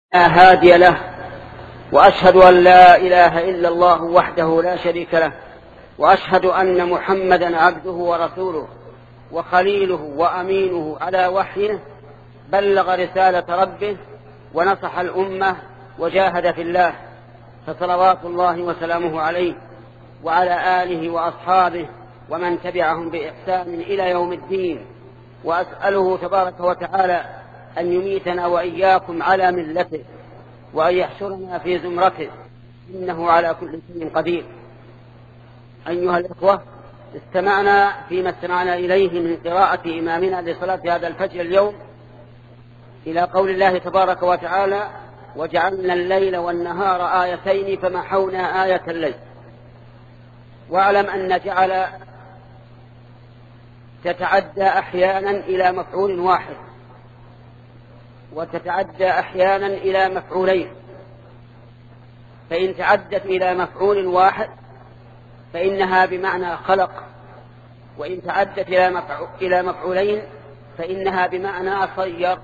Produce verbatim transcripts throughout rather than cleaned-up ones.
لا هادي له، وأشهد أن لا إله إلا الله وحده لا شريك له، وأشهد أن محمدا عبده ورسوله وخليله وأمينه على وحيه، بلغ رسالة ربه ونصح الأمة وجاهد في الله، فصلوات الله وسلامه عليه وعلى آله وأصحابه ومن تبعهم بإحسان إلى يوم الدين. وأسأله تبارك وتعالى أن يميتنا وإياكم على ملته، وأن يحشرنا في زمرته، إنه على كل شيء قدير. أيها الإخوة، استمعنا فيما استمعنا إليه من قراءة إمامنا لصلاة هذا الفجر اليوم إلى قول الله تبارك وتعالى: وجعلنا الليل والنهار آيتين فمحونا آية الليل. واعلم أن جعل تتعدى أحيانا إلى مفعول واحد، وتتعدى أحيانا إلى مفعولين. فإن تعدت إلى مفعول واحد فإنها بمعنى خلق، وإن تعدت إلى مفعولين فإنها بمعنى صير.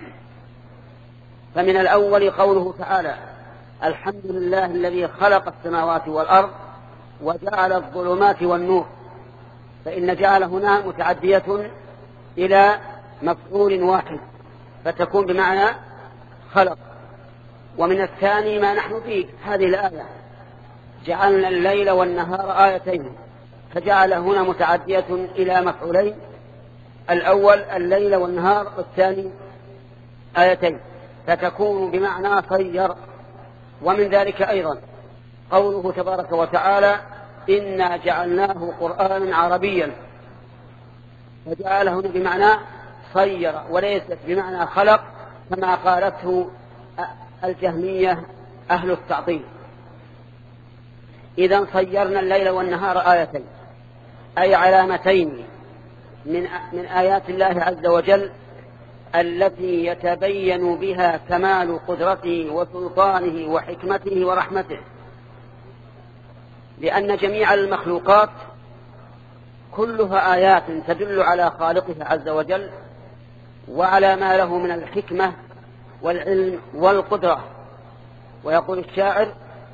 فمن الأول قوله تعالى: الحمد لله الذي خلق السماوات والأرض وجعل الظلمات والنور، فإن جعل هنا متعدية إلى مفعول واحد فتكون بمعنى خلق. ومن الثاني ما نحن فيه هذه الآية: جعلنا الليل والنهار آيتين، فجعل هنا متعدية إلى مفعولين، الأول الليل والنهار، والثاني آيتين، فتكون بمعنى صير. ومن ذلك أيضا قوله تبارك وتعالى: إنا جعلناه قرآنا عربيا، فجعل هنا بمعنى صير وليست بمعنى خلق كما قالته الجهمية أهل التعطيل. إذن صيرنا الليل والنهار آيتين، أي علامتين من من آيات الله عز وجل التي يتبين بها كمال قدرته وسلطانه وحكمته ورحمته، لأن جميع المخلوقات كلها آيات تدل على خالقه عز وجل وعلى ما له من الحكمة والعلم والقدرة. ويقول الشاعر: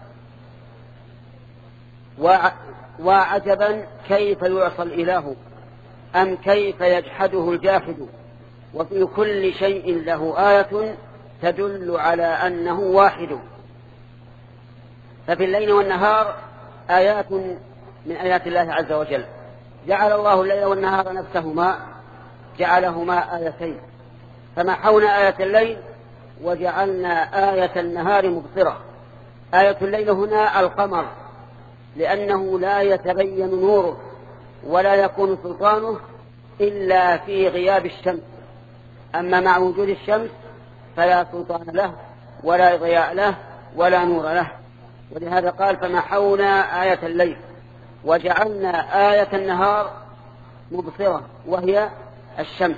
وعجبا كيف يعصى الإله أم كيف يجحده الجاحد، وفي كل شيء له آية تدل على أنه واحد. ففي الليل والنهار آيات من آيات الله عز وجل. جعل الله الليل والنهار نفسهما جعلهما آيتين، فمحونا آية الليل وجعلنا آية النهار مبصرة. آية الليل هنا القمر، لأنه لا يتبين نوره ولا يكون سلطانه إلا في غياب الشمس، أما مع وجود الشمس فلا سلطان له ولا ضياء له ولا نور له. ولهذا قال: فمحونا آية الليل وجعلنا آية النهار مبصرة، وهي الشمس.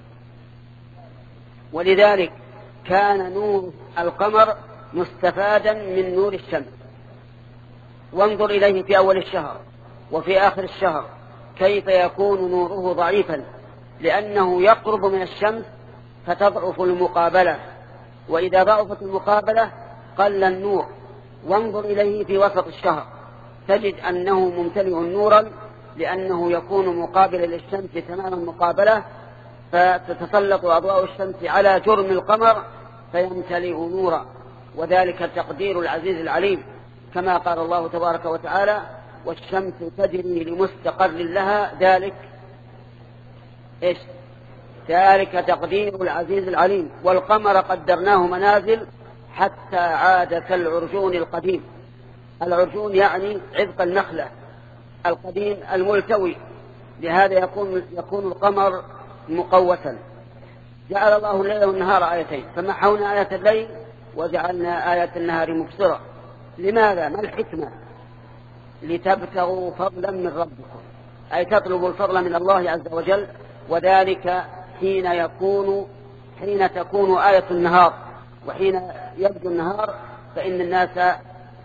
ولذلك كان نور القمر مستفادا من نور الشمس. وانظر إليه في أول الشهر وفي آخر الشهر كيف يكون نوره ضعيفا، لأنه يقرب من الشمس فتضعف المقابلة، وإذا ضعفت المقابلة قل النور. وانظر إليه في وسط الشهر تجد أنه ممتلئ نورا، لأنه يكون مقابلا للشمس تماما مقابلة، فتتسلط أضواء الشمس على جرم القمر فيمتلئ نورا. وذلك تقدير العزيز العليم، كما قال الله تبارك وتعالى: والشمس تجري لمستقر لها، ذلك إيش؟ ذلك تقدير العزيز العليم. والقمر قدرناه منازل حتى عاد كالعرجون القديم. العرجون يعني عذق النخلة القديم الملتوي، لهذا يكون يكون القمر مقوسا. جعل الله الليل والنهار آيتين، فمحونا آية الليل وجعلنا آية النهار مبصرة. لماذا؟ ما الحكمة؟ لتبتغوا فضلا من ربكم، أي تطلبوا الفضل من الله عز وجل. وذلك حين يكون حين تكون آية النهار، وحين يبدو النهار فإن الناس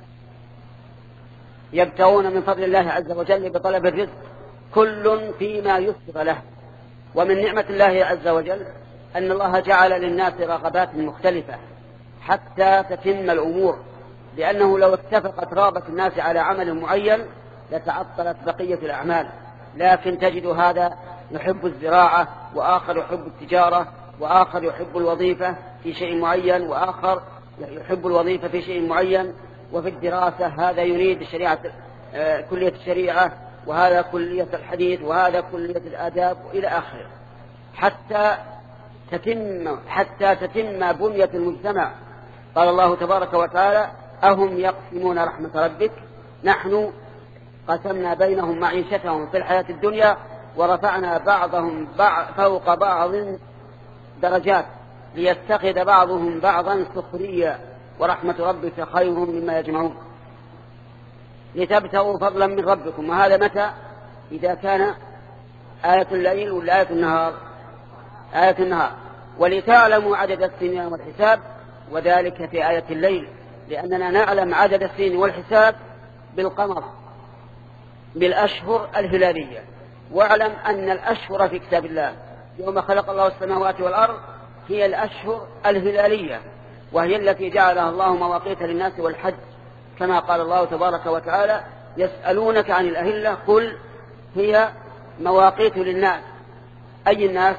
يبتغون من فضل الله عز وجل بطلب الرزق، كل فيما يسر له. ومن نعمة الله عز وجل أن الله جعل للناس رغبات مختلفة، حتى تتم الأمور، لأنه لو اتفقت رغبة الناس على عمل معين لتعطلت بقية الأعمال. لكن تجد هذا يحب الزراعة، وآخر يحب التجارة، وآخر يحب الوظيفة في شيء معين، وآخر يحب الوظيفة في شيء معين. وفي الدراسة هذا يريد الشريعة كلية الشريعة، وهذا كلية الحديث، وهذا كلية الآداب، وإلى آخره، حتى تتم حتى تتم بنية المجتمع. قال الله تبارك وتعالى: أهم يقسمون رحمة ربك نحن قسمنا بينهم معيشتهم في الحياة الدنيا ورفعنا بعضهم فوق بعض درجات ليتخذ بعضهم بعضا سخريا ورحمة ربك خير مما يجمعون لتبتغوا فضلا من ربكم. وهذا متى؟ إذا كان آية الليل ولا آية النهار؟ آية النهار. ولتعلموا عدد السنين والحساب، وذلك في آية الليل، لأننا نعلم عدد السنين والحساب بالقمر، بالأشهر الهلالية. واعلم أن الأشهر في كتاب الله يوم خلق الله السماوات والأرض هي الأشهر الهلالية، وهي التي جعلها الله مواقيت للناس والحج، كما قال الله تبارك وتعالى: يسألونك عن الأهلة قل هي مواقيت للناس. أي الناس؟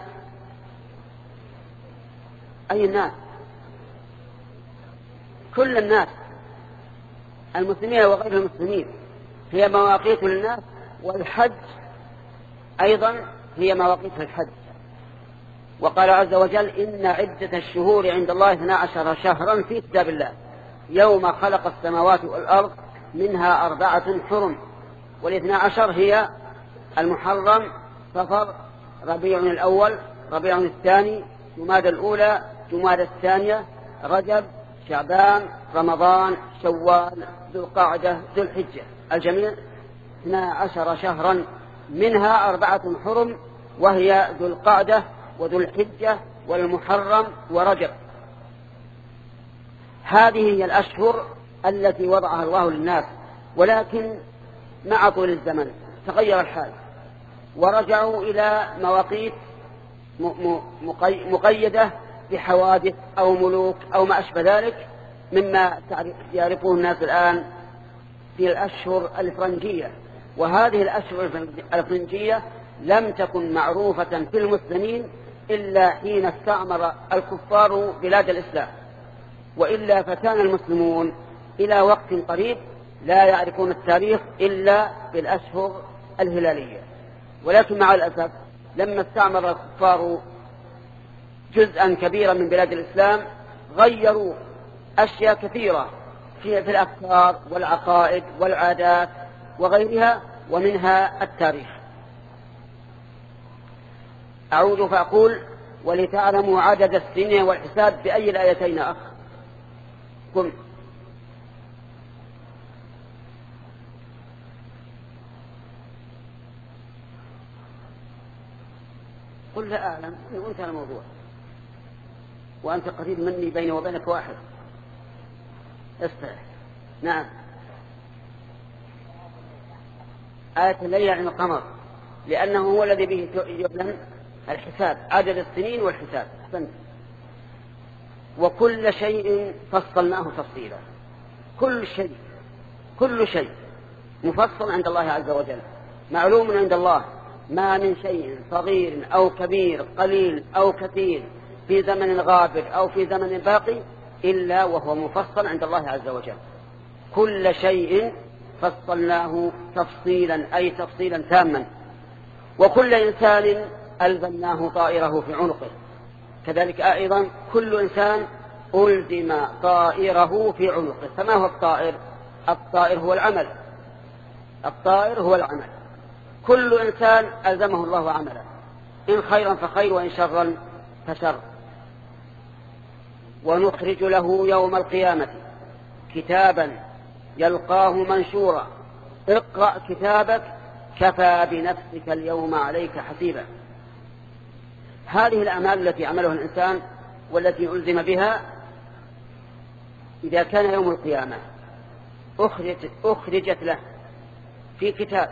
أي الناس؟ كل الناس، المسلمين وغير المسلمين، هي مواقيت للناس. والحج أيضا هي مواقيت الحج. وقال عز وجل: إن عدة الشهور عند الله اثنا عشر شهرا في كتاب الله يوم خلق السماوات والأرض منها أربعة حرم. والاثنى عشر هي المحرم، صفر، ربيع الأول، ربيع الثاني، جماد الأولى، جماد الثانية، رجب، شعبان، رمضان، شوال، ذو القعدة، ذو الحجة، الجميع اثنى عشر شهرا منها أربعة حرم، وهي ذو القعدة وذو الحجة والمحرم ورجب. هذه هي الأشهر التي وضعها الله للناس، ولكن مع طول الزمن تغير الحال ورجعوا إلى مواقيت مقيدة بحوادث أو ملوك أو ما أشبه ذلك، مما يعرفه الناس الآن في الأشهر الفرنجية. وهذه الأشهر الفرنجية لم تكن معروفة في المسلمين إلا حين استعمر الكفار بلاد الإسلام، وإلا فكان المسلمون إلى وقت قريب لا يعرفون التاريخ إلا بالأشهر الهلالية. ولكن مع الأسف لما استعمر الكفار جزءا كبيرا من بلاد الإسلام غيروا أشياء كثيرة في الأفكار والعقائد والعادات وغيرها، ومنها التاريخ. أعود فأقول: ولتعلموا عدد السنين والحساب. بأي الآيتين أخ؟ قم. قل لا أعلم، وانتهى الموضوع، وأنت قريب مني، بيني وبينك واحد. استرح. نعم. آية الليل عن القمر، لأنه هو الذي به يعلن الحساب، عدد السنين والحساب. أحسنت. وكل شيء فصلناه تفصيلا. كل شيء كل شيء مفصل عند الله عز وجل، معلوم عند الله، ما من شيء صغير أو كبير، قليل أو كثير، في زمن غابر أو في زمن باقي، إلا وهو مفصل عند الله عز وجل. كل شيء فصلناه تفصيلا، أي تفصيلا تاما. وكل إنسان ألزمناه طائره في عنقه، كذلك أيضا كل إنسان ألزم طائره في عنقه. فما هو الطائر؟ الطائر هو العمل، الطائر هو العمل. كل إنسان ألزمه الله عمله، إن خيرا فخير وإن شرا فشر. ونخرج له يوم القيامة كتابا يلقاه منشورا اقرأ كتابك كفى بنفسك اليوم عليك حسيبا. هذه الأعمال التي عملها الإنسان والتي ألزم بها، إذا كان يوم القيامة أخرجت, أخرجت له في كتاب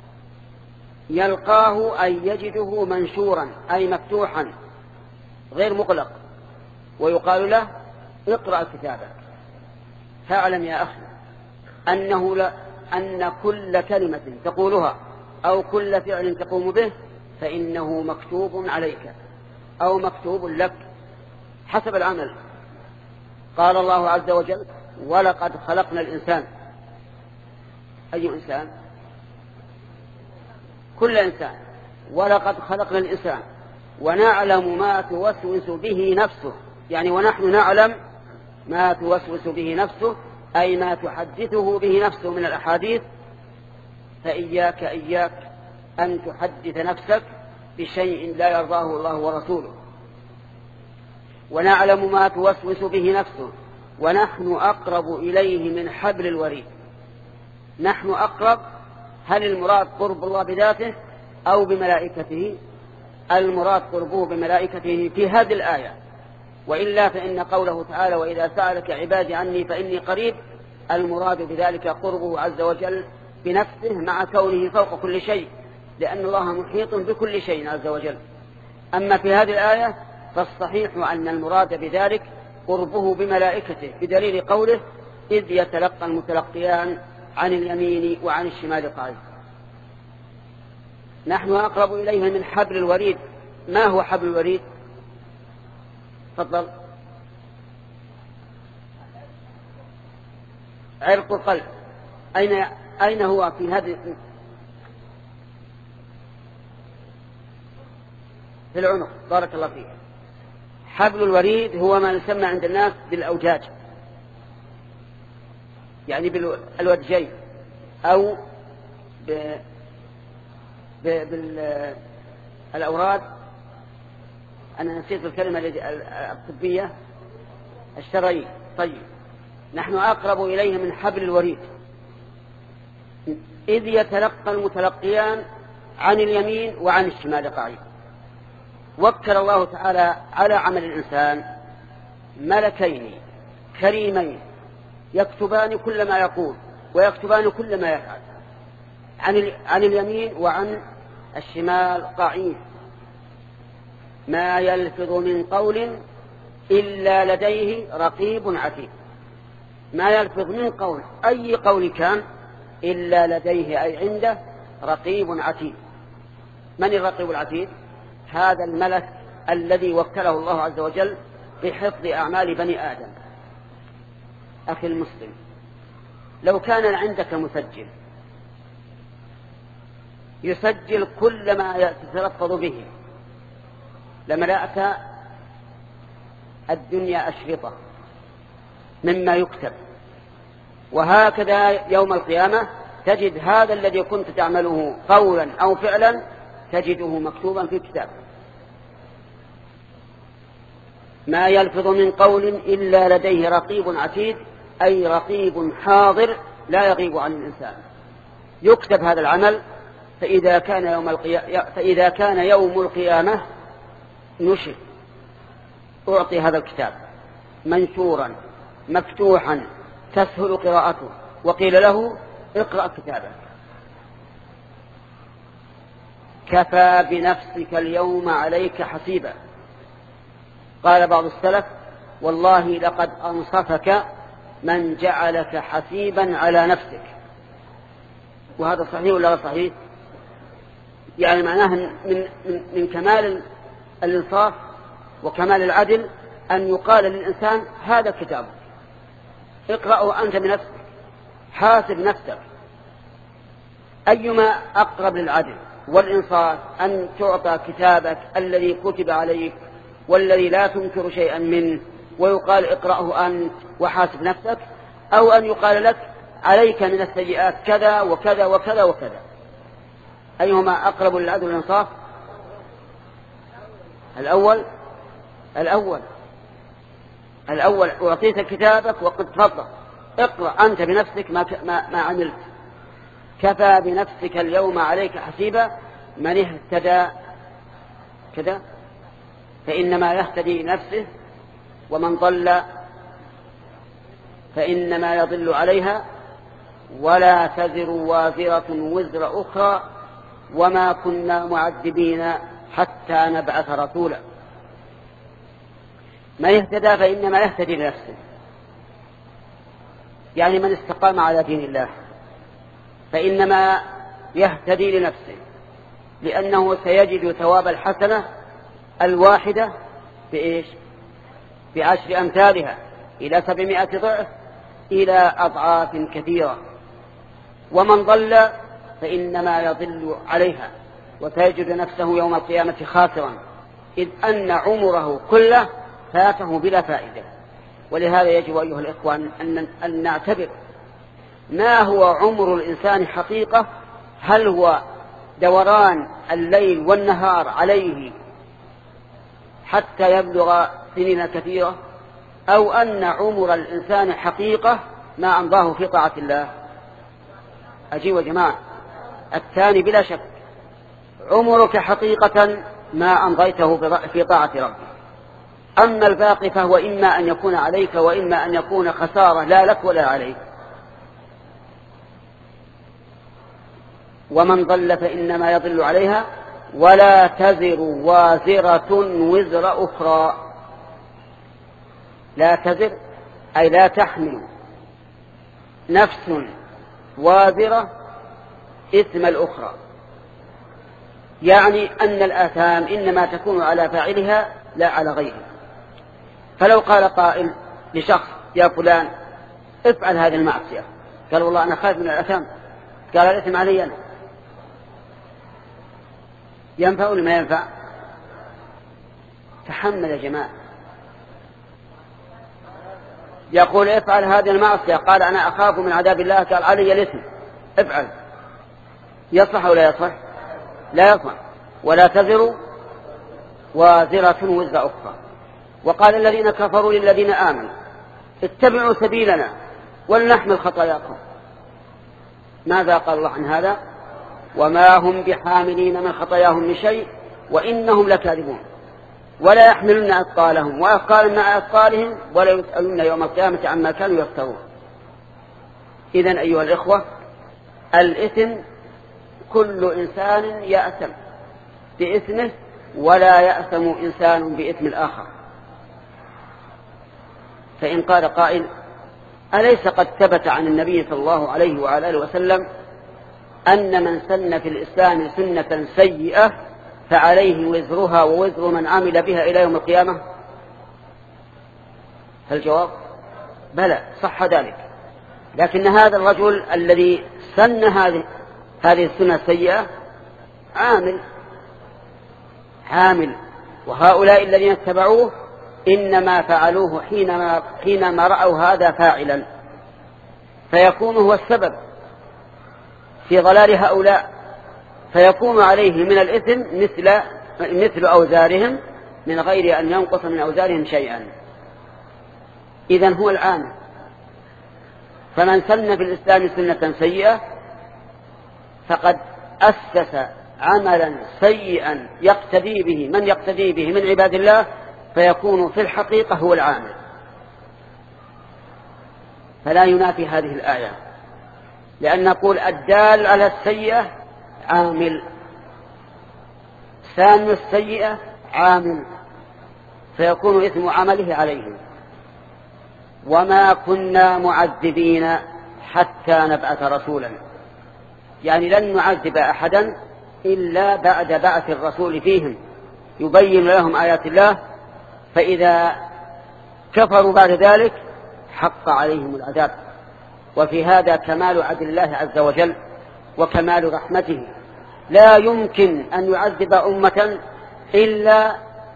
يلقاه، أي يجده منشورا، أي مفتوحا غير مغلق، ويقال له اقرأ كتابك. فاعلم يا أخي أنه لا أن كل كلمة تقولها أو كل فعل تقوم به فإنه مكتوب عليك أو مكتوب لك حسب العمل. قال الله عز وجل: ولقد خلقنا الإنسان. أي إنسان؟ كل إنسان. ولقد خلقنا الإنسان ونعلم ما توسوس به نفسه، يعني ونحن نعلم ما توسوس به نفسه، أي ما تحدثه به نفسه من الأحاديث. فإياك إياك أن تحدث نفسك بشيء لا يرضاه الله ورسوله. ونعلم ما توسوس به نفسه ونحن أقرب إليه من حبل الوريد. نحن أقرب، هل المراد قرب الله بذاته أو بملائكته؟ المراد قربه بملائكته في هذه الآية، وإلا فإن قوله تعالى: وإذا سألك عبادي عني فإني قريب، المراد بذلك قربه عز وجل بنفسه مع كونه فوق كل شيء، لأن الله محيط بكل شيء عز وجل. أما في هذه الآية فالصحيح أن المراد بذلك قربه بملائكته، بدليل قوله: إذ يتلقى المتلقيان عن اليمين وعن الشمال قعيد. نحن أقرب إليه من حبل الوريد. ما هو حبل الوريد؟ تفضل. عرق القلب. أين أين هو في هذه؟ في العنق. بارك الله فيك. حبل الوريد هو ما يسمى عند الناس بالأوجاج، يعني بالوجهين أو بالأوراد. أنا نسيت الكلمة الطبية، الشرعية. طيب، نحن أقرب إليه من حبل الوريد. إذ يتلقى المتلقيان عن اليمين وعن الشمال قعيد. وكل الله تعالى على عمل الإنسان ملكين كريمين يكتبان كل ما يقول ويكتبان كل ما يفعل، عن اليمين وعن الشمال قعيد. ما يلفظ من قول إلا لديه رقيب عتيد. ما يلفظ من قول، أي قول كان، إلا لديه أي عنده رقيب عتيد. من الرقيب العتيد؟ هذا الملك الذي وكله الله عز وجل بحفظ أعمال بني آدم. أخي المسلم، لو كان عندك مسجل يسجل كل ما تتلفظ به لملأت الدنيا أشرطة مما يكتب. وهكذا يوم القيامة تجد هذا الذي كنت تعمله قولا أو فعلا تجده مكتوبا في كتاب. ما يلفظ من قول إلا لديه رقيب عتيد، أي رقيب حاضر لا يغيب عن الإنسان. يكتب هذا العمل، فإذا كان يوم القيامة فإذا كان يوم القيامة نشر، أعطي هذا الكتاب منشورا مفتوحا تسهل قراءته، وقيل له: اقرأ كتابك. كفى بنفسك اليوم عليك حسيبا. قال بعض السلف: والله لقد أنصفك من جعلك حسيبا على نفسك. وهذا صحيح ولا صحيح؟ يعني معناه من, من, من كمال الإنصاف وكمال العدل أن يقال للإنسان: هذا كتابك، اقرأه أنت بنفسك، حاسب نفسك. أيما أقرب للعدل والإنصاف أن تعطى كتابك الذي كتب عليك والذي لا تنكر شيئا منه ويقال: اقرأه أنت وحاسب نفسك، أو أن يقال لك: عليك من السيئات كذا وكذا وكذا وكذا. أيهما أقرب للعدل والإنصاف؟ الأول. الأول الأول أعطيت كتابك وقد تفضل اقرأ أنت بنفسك ما, ما, ما عملت. كفى بنفسك اليوم عليك حسيبا. من اهتدى كذا فإنما يهتدي نفسه، ومن ضل فإنما يضل عليها، ولا تزر وازرة وزر أخرى، وما كنا معذبين حتى نبعث رسولا. من اهتدى فإنما يهتدي لنفسه، يعني من استقام على دين الله فإنما يهتدي لنفسه، لأنه سيجد ثواب الحسنة الواحدة بإيش؟ بعشر أمثالها إلى سبعمائة ضعف إلى أضعاف كثيرة. ومن ضل فإنما يضل عليها وسيجد نفسه يوم القيامة خاسرا، إذ أن عمره كله فاته بلا فائدة. ولهذا يجب أيها الإخوان أن نعتبر ما هو عمر الإنسان حقيقة، هل هو دوران الليل والنهار عليه حتى يبلغ سنين كثيرة، أو أن عمر الإنسان حقيقة ما أمضاه في طاعة الله؟ أجيب يا جماعة، الثاني بلا شك. عمرك حقيقة ما أمضيته في طاعة ربك، أما الباقي فهو إما أن يكون عليك وإما أن يكون خسارة لا لك ولا عليك. ومن ضل فإنما يضل عليها ولا تزر وازرة وزر أخرى. لا تزر أي لا تحمل نفس وازرة إثم الأخرى، يعني أن الآثام إنما تكون على فاعلها لا على غيره. فلو قال قائل لشخص يا فلان افعل هذه المعصية، قال والله أنا خايف من الآثام، قال الإثم علي أنا، ينفع ولا ما ينفع؟ تحمل يا جماعة. يقول افعل هذه المعصية، قال أنا أخاف من عذاب الله، قال علي الإثم، افعل. يصلح ولا يصلح؟ لا يصلح. ولا تزر وازرة وزر أخرى. وقال الذين كفروا للذين آمنوا اتبعوا سبيلنا ولنحمل خطاياكم. ماذا قال الله عن هذا؟ وما هم بحاملين من خطاياهم من شيء وإنهم لكاذبون ولا يحملون أثقالهم وأثقالا مع أثقالهم ولا يسألون يوم القيامة عما كانوا يفترون. إذن أيها الإخوة، الإثم كل إنسان يأثم بإثمه ولا يأثم إنسان بإثم الآخر. فإن قال قائل أليس قد ثبت عن النبي صلى الله عليه وعلى آله وسلم أن من سن في الإسلام سنة سيئة فعليه وزرها ووزر من عمل بها إلى يوم القيامة؟ فالجواب بلى، صح ذلك، لكن هذا الرجل الذي سن هذه هذه السنة السيئة عامل عامل وهؤلاء الذين اتبعوه إنما فعلوه حينما, حينما رأوا هذا فاعلا، فيكون هو السبب في ضلال هؤلاء، فيكون عليه من الإثم مثل, مثل أوزارهم من غير أن ينقص من أوزارهم شيئا. إذن هو العامل. فمن سن في الإسلام سنة سيئة فقد أسس عملا سيئا يقتدي به من يقتدي به من عباد الله، فيكون في الحقيقة هو العامل. فلا ينافي هذه الآية، لأن نقول الدال على السيئة عامل، سان السيئة عامل، فيكون إثم عمله عليهم. وما كنا معذبين حتى نبعث رسولا، يعني لن نعذب أحدا إلا بعد بعث الرسول فيهم يبين لهم آيات الله، فإذا كفروا بعد ذلك حق عليهم العذاب. وفي هذا كمال عدل الله عز وجل وكمال رحمته. لا يمكن أن يعذب أمة إلا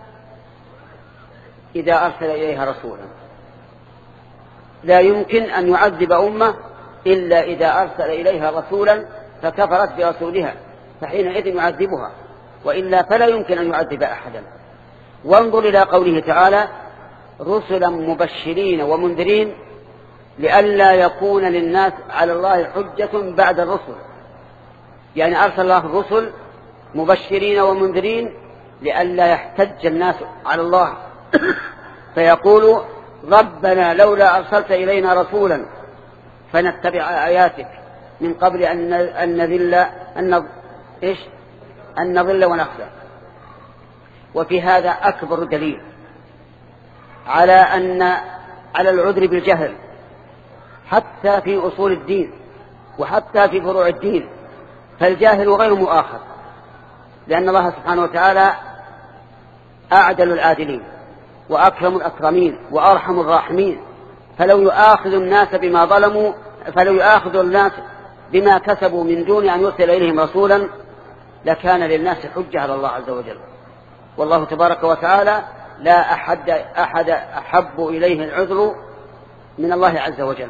إذا أرسل إليها رسولا، لا يمكن أن يعذب أمة إلا إذا أرسل إليها رسولا فكفرت برسولها، فحينئذ يعذبها، وإلا فلا يمكن أن يعذب أحدا. وانظر إلى قوله تعالى رسلا مبشرين ومنذرين لئلا يكون للناس على الله حجة بعد الرسل، يعني أرسل الله الرسل مبشرين ومنذرين لئلا يحتج الناس على الله فيقولوا ربنا لولا أرسلت إلينا رسولا فنتبع آياتك من قبل أن نذل أن إيش أن نضل ونخزى. وفي هذا أكبر دليل على أن على العذر بالجهل حتى في أصول الدين وحتى في فروع الدين، فالجاهل غير مؤاخذ، لأن الله سبحانه وتعالى أعدل العادلين وأكرم الأكرمين وأرحم الراحمين، فلو يؤاخذ الناس بما ظلموا فلو يؤاخذ الناس بما كسبوا من دون أن يرسل إليهم رسولا لكان للناس حجة على الله عز وجل. والله تبارك وتعالى لا أحد, أحد أحب إليه العذر من الله عز وجل.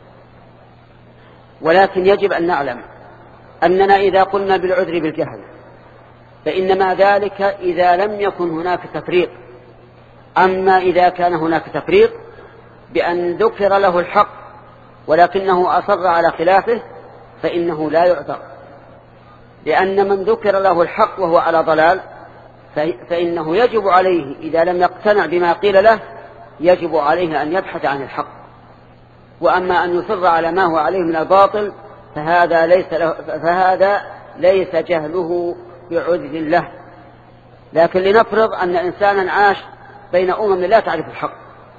ولكن يجب أن نعلم أننا إذا قلنا بالعذر بالجهل فإنما ذلك إذا لم يكن هناك تفريق. أما إذا كان هناك تفريق بأن ذكر له الحق ولكنه أصر على خلافه فإنه لا يعذر، لأن من ذكر له الحق وهو على ضلال فإنه يجب عليه إذا لم يقتنع بما قيل له يجب عليه أن يبحث عن الحق. وأما أن يصر على ما هو عليه من الباطل فهذا ليس, له فهذا ليس جهله بعذر له. لكن لنفرض أن إنسانا عاش بين أمم لا تعرف الحق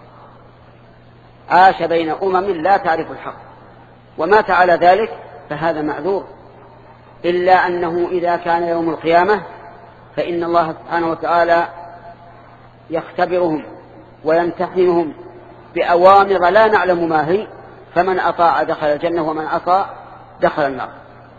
عاش بين أمم لا تعرف الحق ومات على ذلك فهذا معذور، إلا أنه إذا كان يوم القيامة فإن الله سبحانه وتعالى يختبرهم ويمتحنهم بأوامر لا نعلم ما هي، فمن أطاع دخل الجنة ومن عصى دخل النار.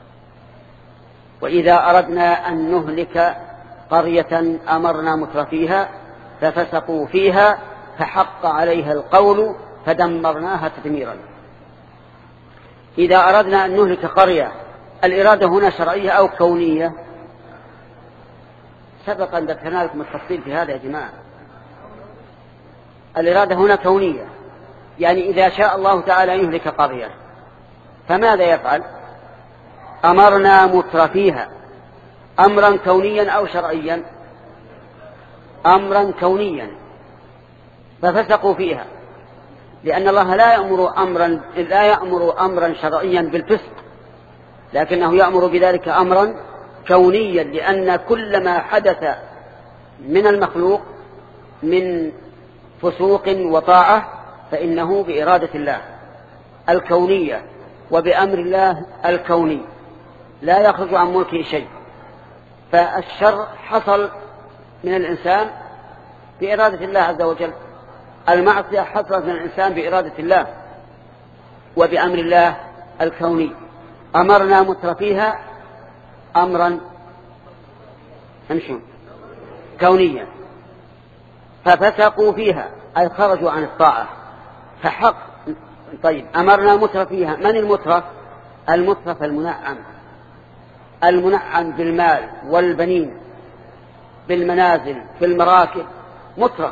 وإذا أردنا أن نهلك قرية أمرنا مترفيها ففسقوا فيها فحق عليها القول فدمرناها تدميرا. إذا أردنا أن نهلك قرية الإرادة هنا شرعية أو كونية؟ سبق أن ذكرنا لكم التفصيل في هذا يا جماعة. الإرادة هنا كونية، يعني إذا شاء الله تعالى يهلك قرية فماذا يفعل؟ أمرنا مترفيها، أمرا كونيا أو شرعيا؟ أمرا كونيا، ففسقوا فيها، لأن الله لا يأمر أمرا لا يأمر أمرا شرعيا بالفسق، لكنه يأمر بذلك أمرا كونيا، لأن كل ما حدث من المخلوق من فسوق وطاعة فإنه بإرادة الله الكونية وبأمر الله الكوني لا يخرج عن ملكه شيء. فالشر حصل من الإنسان بإرادة الله عز وجل، المعصية حصلت من الإنسان بإرادة الله وبأمر الله الكوني. أمرنا مترفيها أمرا امشوا كونيا ففسقوا فيها أي خرجوا عن الطاعة فحق. طيب أمرنا مترفيها، من المترف؟ المترف المنعم، المنعم بالمال والبنين بالمنازل بالمراكب مترف،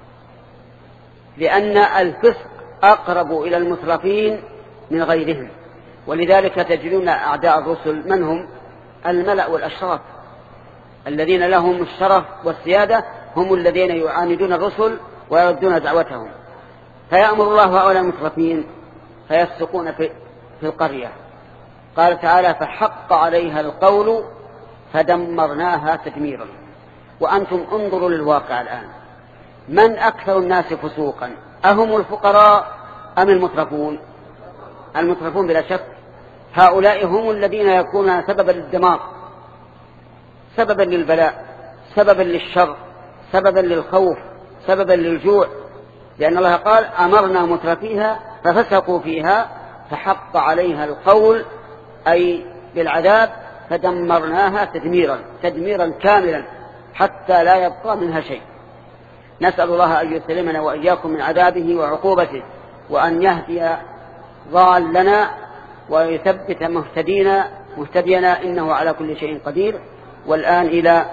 لأن الفسق أقرب إلى المترفين من غيرهم. ولذلك تجدون أعداء الرسل من هم؟ الملأ والأشراف الذين لهم الشرف والسيادة، هم الذين يعاندون الرسل ويردون دعوتهم. فيأمر الله هؤلاء المترفين فيفسقون في, في القرية. قال تعالى فحق عليها القول فدمرناها تدميرا. وأنتم انظروا للواقع الآن، من أكثر الناس فسوقا؟ أهم الفقراء أم المترفون؟ المترفون بلا شك. هؤلاء هم الذين يكونون سببا للدمار، سببا للبلاء، سببا للشر، سببا للخوف، سببا للجوع، لأن الله قال أمرنا مترفيها ففسقوا فيها فحق عليها القول أي بالعذاب فدمرناها تدميرا تدميرا كاملا حتى لا يبقى منها شيء. نسأل الله أن يسلمنا وإياكم من عذابه وعقوبته، وأن يهدي ضالنا ويثبت مهتدينا مهتدينا إنه على كل شيء قدير. والآن إلى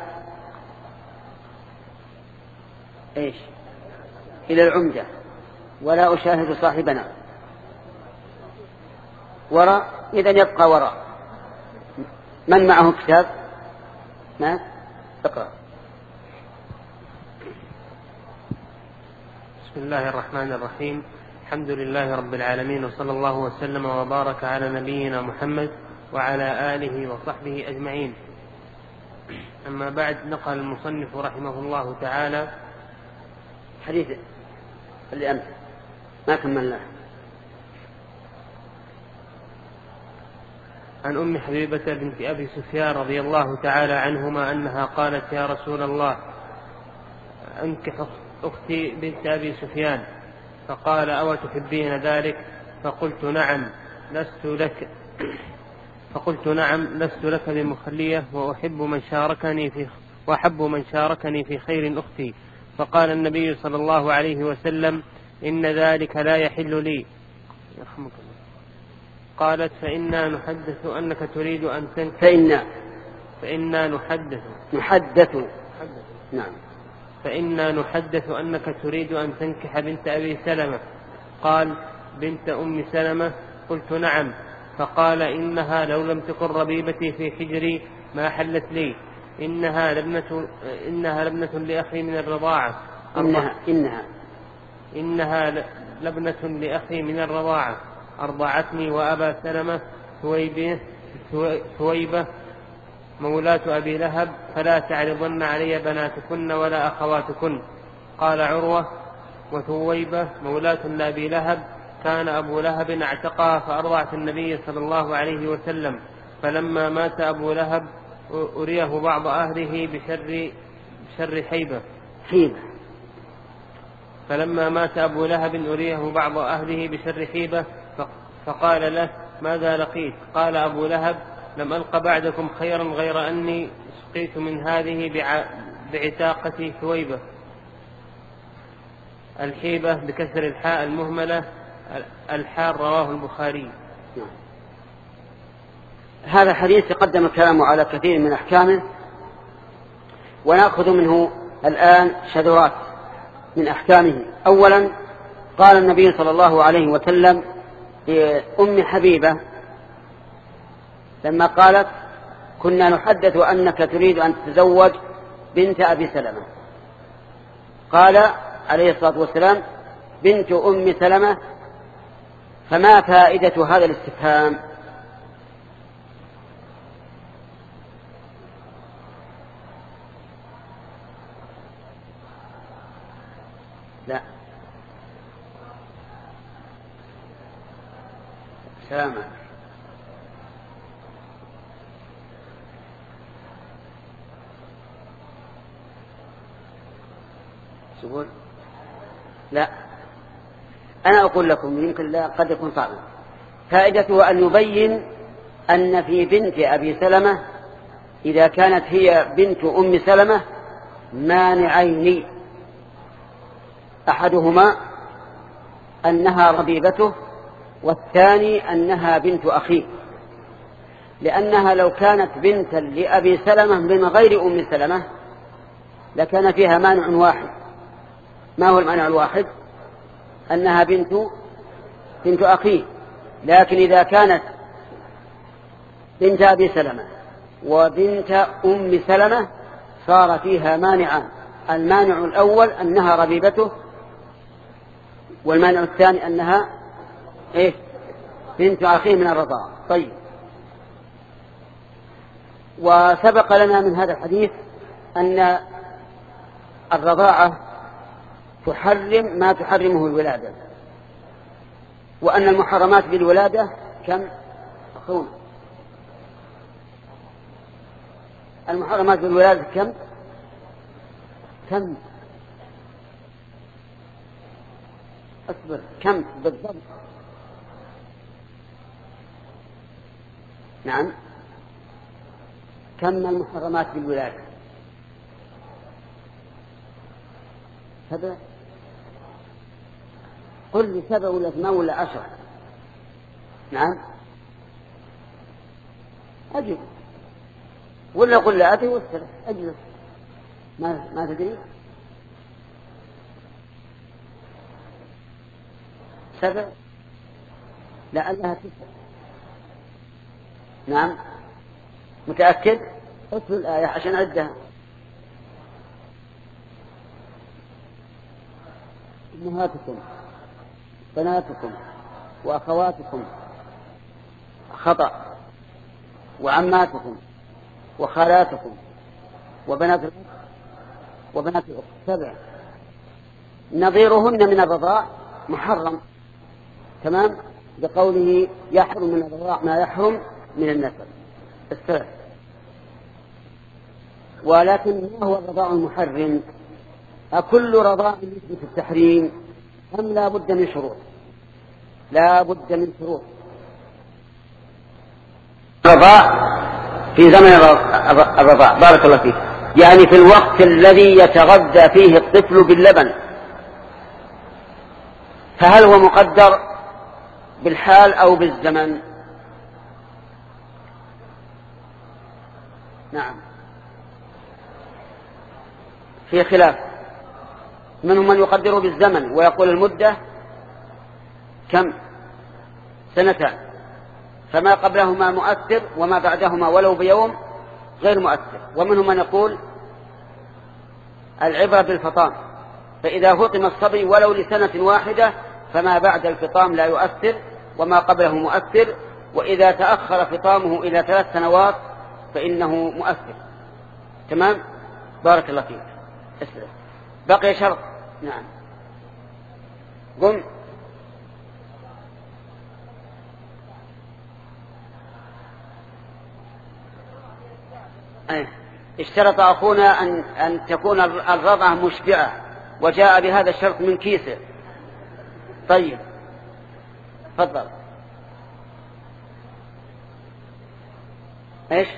إيش؟ إلى العمدة. ولا أشاهد صاحبنا وراء، إذن يبقى وراء. من معه كتاب؟ ما اقرأ. بسم الله الرحمن الرحيم. الحمد لله رب العالمين، وصلى الله وسلم وبارك على نبينا محمد وعلى آله وصحبه أجمعين. أما بعد، نقل المصنف رحمه الله تعالى حديث اللي أمس ما كملناه. عن أم حبيبة بنت أبي سفيان رضي الله تعالى عنهما أنها قالت: يا رسول الله، أنكح أختي بنت أبي سفيان. فقال: أو تحبين ذلك؟ فقلت: نعم لست لك فقلت نعم لست لك بمخلية، وأحب من شاركني في وأحب من شاركني في خير أختي. فقال النبي صلى الله عليه وسلم: إن ذلك لا يحل لي. قالت: فإنا نحدث أنك تريد أن تنكح فإنا فإنا نحدث نحدث نعم فإنا نحدث أنك تريد أن تنكح بنت أبي سلمة. قال: بنت أم سلمة؟ قلت: نعم. فقال: إنها لو لم تكن ربيبتي في حجري ما حلت لي. إنها لابنة إنها لابنة لأخي من الرضاعة. إنها إنها إنها لابنة لأخي من الرضاعة، أرضعتني وأبا سلمة ثويبة ثويبة مولاة أبي لهب، فلا تعرضن علي بناتكن ولا أخواتكن. قال عروة: وثويبة مولاة لأبي لهب كان أبو لهب اعتقها فأرضعت النبي صلى الله عليه وسلم، فلما مات أبو لهب أريه بعض أهله بشر, بشر حيبة حيبة فلما مات أبو لهب أريه بعض أهله بشر حيبة فقال له: ماذا لقيت؟ قال أبو لهب: لم ألق بعدكم خيرا غير أني سقيت من هذه بعتاقة ثويبة. الحيبة بكسر الحاء المهملة، الحال. رواه البخاري. هذا الحديث تقدم الكلام على كثير من أحكامه، ونأخذ منه الآن شذرات من أحكامه. أولا، قال النبي صلى الله عليه وسلم لأم حبيبة لما قالت: كنا نحدث أنك تريد أن تتزوج بنت أبي سلمة، قال عليه الصلاة والسلام: بنت أم سلمة. فما فائدة هذا الاستفهام؟ لا سلام سبول. لا، أنا أقول لكم يمكن لا قد يكون صعبا. فائدته أن يبين أن في بنت أبي سلمة إذا كانت هي بنت أم سلمة مانعين: أحدهما أنها ربيبته، والثاني أنها بنت أخيه، لأنها لو كانت بنتا لأبي سلمة من غير أم سلمة لكان فيها مانع واحد. ما هو المانع الواحد؟ أنها بنت بنت أخيه. لكن إذا كانت بنت أبي سلمة وبنت أم سلمة صار فيها مانعان: المانع الأول أنها ربيبته، والمانع الثاني أنها إيه؟ بنت أخيه من الرضاعة. طيب، وسبق لنا من هذا الحديث أن الرضاعة تحرم ما تحرمه الولادة، وأن المحرمات بالولادة كم؟ أخونا، المحرمات بالولادة كم؟ كم؟ أصبر، كم بالضبط؟ نعم، كم المحرمات بالولادة؟ سبع؟ قل لي سبع ولا ثمان ولا عشر؟ نعم، أجل، ولا قل لا أتي والثلاث أجل، ما ما تدري؟ سبع؟ لعلها تسع. نعم، متأكد؟ اطلب الآية عشان أعدها. أمهاتكم بناتكم وأخواتكم خطأ، وعماتكم وخالاتكم وبنات الأخت وبنات الأخت سبع. نظيرهن من الرضاع محرم، تمام، بقوله يحرم من الرضاع ما يحرم من النسب الثلاث. ولكن ما هو الرضاع المحرم؟ أكل رضاع يثبت التحريم أم لا بد من شروط؟ لا بد من شروط. الرضاع في زمن الرضاع بارك الله فيك، يعني في الوقت الذي يتغذى فيه الطفل باللبن، فهل هو مقدر بالحال أو بالزمن؟ نعم، في خلاف، منهم من يقدر بالزمن ويقول المدة كم؟ سنتان، فما قبلهما مؤثر وما بعدهما ولو بيوم غير مؤثر. ومنهم من يقول العبرة بالفطام، فإذا فطم الصبي ولو لسنة واحدة فما بعد الفطام لا يؤثر وما قبله مؤثر، وإذا تأخر فطامه إلى ثلاث سنوات فإنه مؤثر. تمام، بارك الله فيك. اسلم. بقي شرط. نعم، قم. اشترط أخونا أن, أن تكون الرضعة مشبعة وجاء بهذا الشرط من كيسه. طيب تفضل. ايش؟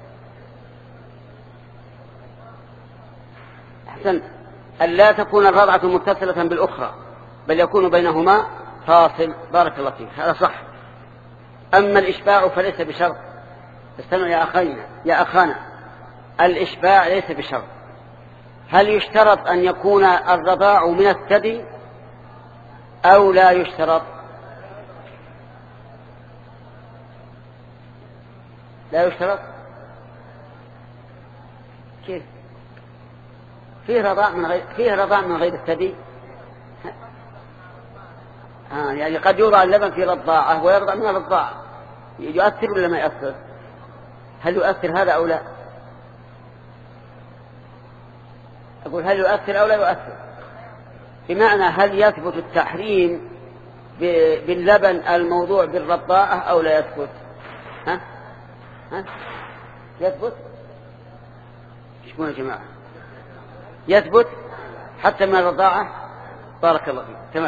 أحسنت، أن لا تكون الرضعة متصلة بالأخرى بل يكون بينهما فاصل. بارك الله فيك، هذا صح. أما الإشباع فليس بشرط. استنوا يا أخينا يا أخانا، الإشباع ليس بشرط. هل يشترط أن يكون الرضاع من الثدي أو لا يشترط؟ لا يشترط. كيف؟ فيه رضاع من غير فيه رضاع من غير الثدي؟ آه يعني قد يوضع اللبن في رضاعه ويرضع من الرضاعة، يؤثر ولا ما يؤثر؟ هل يؤثر هذا أو لا؟ أقول هل يؤثر أو لا يؤثر، بمعنى هل يثبت التحريم باللبن الموضوع بالرضاعة أو لا يثبت؟ ها؟ ها؟ يثبت؟ شكون يا جماعة؟ يثبت حتى من الرضاعة. بارك الله فيك، تمام.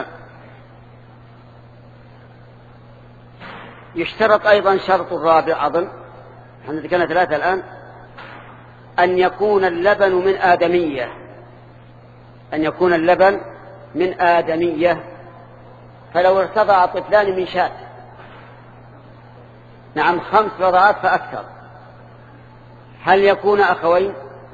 يشترط أيضا شرط الرابع أظن، احنا ذكرنا ثلاثة الآن، أن يكون اللبن من آدمية، أن يكون اللبن من آدمية. فلو ارتضع طفلان من شاة، نعم خمس رضعات فأكثر، هل يكون أخوين؟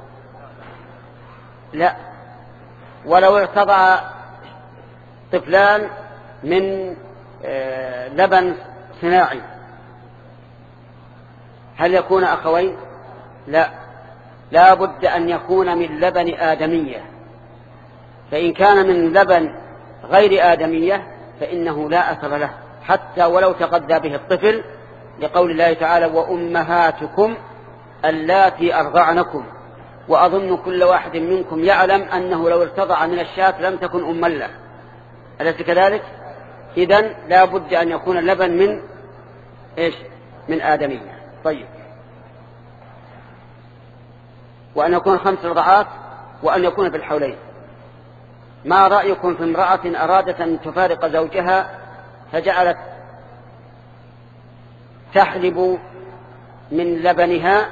لا. ولو ارتضع طفلان من لبن صناعي هل يكون أخوين؟ لا، لا بد أن يكون من لبن آدمية. فإن كان من لبن غير آدمية فإنه لا أثر له حتى ولو تغذى به الطفل، لقول الله تعالى وأمهاتكم اللاتي أرضعنكم. وأظن كل واحد منكم يعلم أنه لو ارتضع من الشاة لم تكن أما له، أليس كذلك؟ إذن لا بد أن يكون اللبن من إيش؟ من آدمية. طيب، وأن يكون خمس رضعات وأن يكون في الحولين. ما رأيكم في امرأة أرادت أن تفارق زوجها فجعلت تحلب من لبنها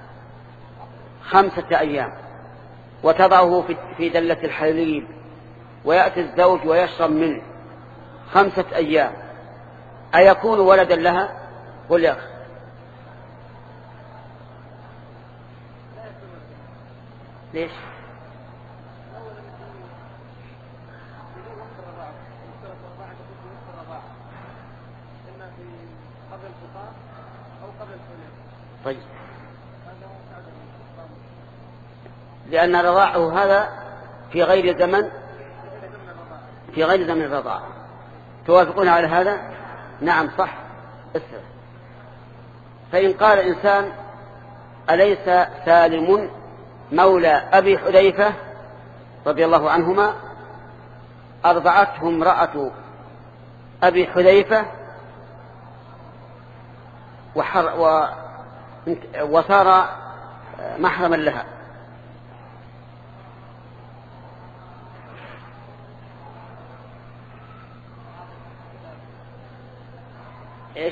خمسة أيام وتضعه في دلة الحليب ويأتي الزوج ويشرب منه خمسة أيام، أيكون ولدا لها؟ قل يا أخي. ليش؟ طيب، لأن رضاعه هذا في غير زمن في غير زمن الرضاعة. توافقون على هذا؟ نعم صح. اسرع. فإن قال إنسان أليس سالم مولى أبي حذيفة رضي الله عنهما أرضعته امرأة أبي حذيفة وصار محرما لها. إيش؟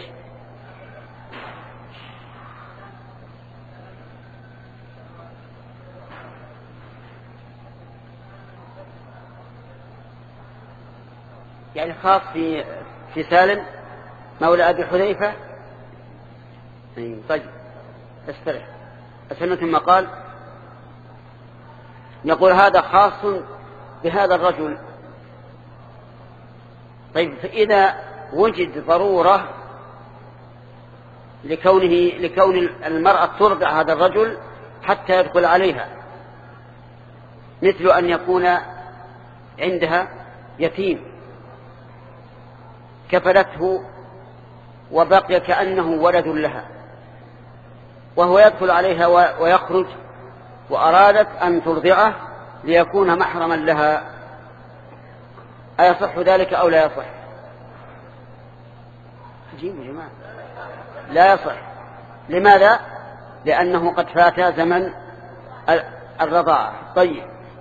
يعني خاص في في سالم مولى أبي حذيفة. طيب استرح أسمع ثم قال يقول هذا خاص بهذا الرجل. طيب فإذا وجد ضرورة لكونه لكون المرأة ترضع هذا الرجل حتى يدخل عليها، مثل أن يكون عندها يتيم كفلته وبقي كأنه ولد لها وهو يدخل عليها ويخرج وأرادت أن ترضعه ليكون محرما لها، أيصح ذلك أو لا يصح؟ عجيب يا جماعة، لا يصح. لماذا؟ لأنه قد فات زمن الرضاعة. طيب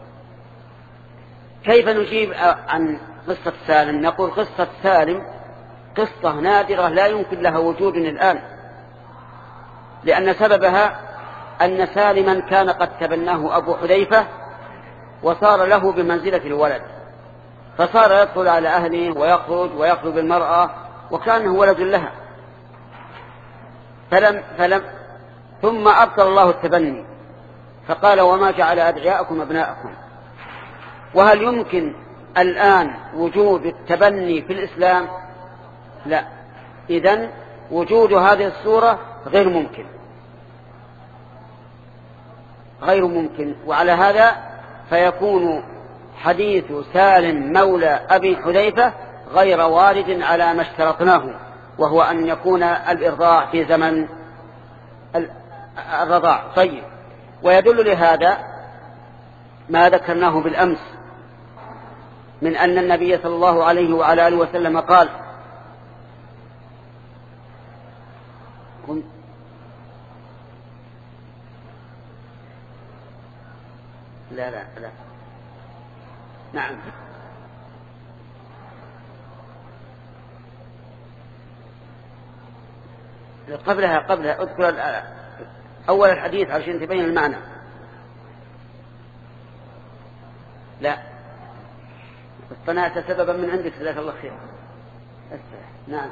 كيف نجيب عن قصة سالم؟ نقول قصة سالم قصة نادرة لا يمكن لها وجود الآن، لأن سببها أن سالما كان قد تبناه أبو حذيفة وصار له بمنزلة الولد، فصار يدخل على أهله ويخرج ويخرج بالمرأة وكانه ولد لها، فلم فلم ثم أبطل الله التبني فقال وما جعل أدعياءكم أبناءكم. وهل يمكن الآن وجود التبني في الإسلام؟ لا. إذن وجود هذه الصورة غير ممكن غير ممكن وعلى هذا فيكون حديث سالم مولى أبي حذيفة غير وارد على ما اشترطناه، وهو أن يكون الإرضاع في زمن الرضاع. طيب ويدل لهذا ما ذكرناه بالأمس من أن النبي صلى الله عليه وعلى آله وسلم قال لا لا لا نعم قبلها قبلها اذكر أول الحديث عشان تبين المعنى. لا اصطنعت سببا من عندك جزاك الله خير. نعم